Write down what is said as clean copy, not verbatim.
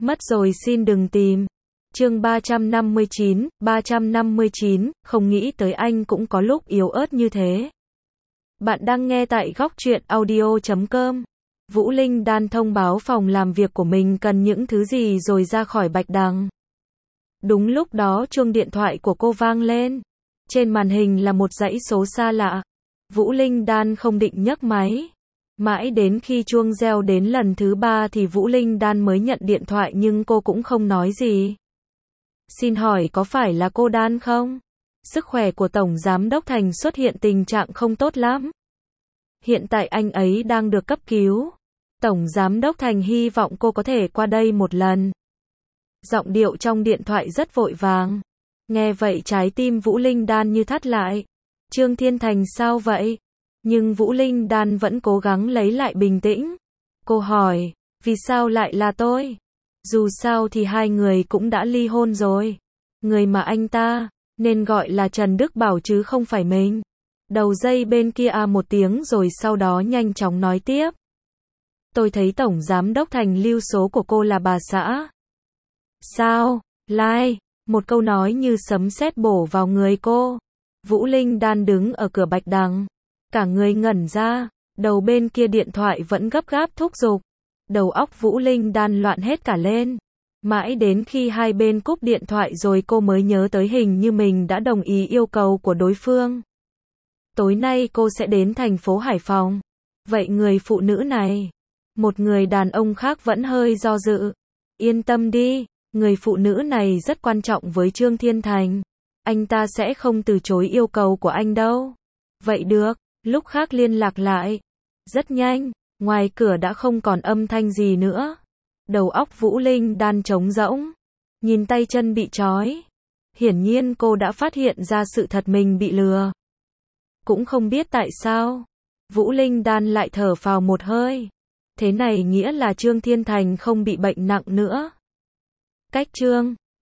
Mất rồi xin đừng tìm. Chương 359, không nghĩ tới anh cũng có lúc yếu ớt như thế. Bạn đang nghe tại góc truyện audio.com. Vũ Linh Đan thông báo phòng làm việc của mình cần những thứ gì rồi ra khỏi Bạch Đằng. Đúng lúc đó chuông điện thoại của cô vang lên. Trên màn hình là một dãy số xa lạ. Vũ Linh Đan không định nhấc máy. Mãi đến khi chuông reo đến lần thứ 3 thì Vũ Linh Đan mới nhận điện thoại nhưng cô cũng không nói gì. Xin hỏi có phải là cô Đan không? Sức khỏe của Tổng Giám đốc Thành xuất hiện tình trạng không tốt lắm. Hiện tại anh ấy đang được cấp cứu. Tổng Giám đốc Thành hy vọng cô có thể qua đây một lần. Giọng điệu trong điện thoại rất vội vàng. Nghe vậy trái tim Vũ Linh Đan như thắt lại. Trương Thiên Thành sao vậy? Nhưng Vũ Linh Đan vẫn cố gắng lấy lại bình tĩnh. Cô hỏi, vì sao lại là tôi? Dù sao thì hai người cũng đã ly hôn rồi. Người mà anh ta nên gọi là Trần Đức Bảo chứ không phải mình. Đầu dây bên kia một tiếng rồi sau đó nhanh chóng nói tiếp. Tôi thấy Tổng Giám đốc Thành lưu số của cô là bà xã. Sao? Lai? Một câu nói như sấm sét bổ vào người cô. Vũ Linh Đan đứng ở cửa Bạch Đằng. Cả người ngẩn ra. Đầu bên kia điện thoại vẫn gấp gáp thúc giục. Đầu óc Vũ Linh Đan loạn hết cả lên. Mãi đến khi hai bên cúp điện thoại rồi cô mới nhớ tới hình như mình đã đồng ý yêu cầu của đối phương. Tối nay cô sẽ đến thành phố Hải Phòng. Vậy người phụ nữ này, một người đàn ông khác vẫn hơi do dự. Yên tâm đi, người phụ nữ này rất quan trọng với Trương Thiên Thành. Anh ta sẽ không từ chối yêu cầu của anh đâu. Vậy được, lúc khác liên lạc lại. Rất nhanh, ngoài cửa đã không còn âm thanh gì nữa. Đầu óc Vũ Linh Đan trống rỗng. Nhìn tay chân bị trói. Hiển nhiên cô đã phát hiện ra sự thật mình bị lừa. Cũng không biết tại sao. Vũ Linh Đan lại thở phào một hơi. Thế này nghĩa là Trương Thiên Thành không bị bệnh nặng nữa. Cách Trương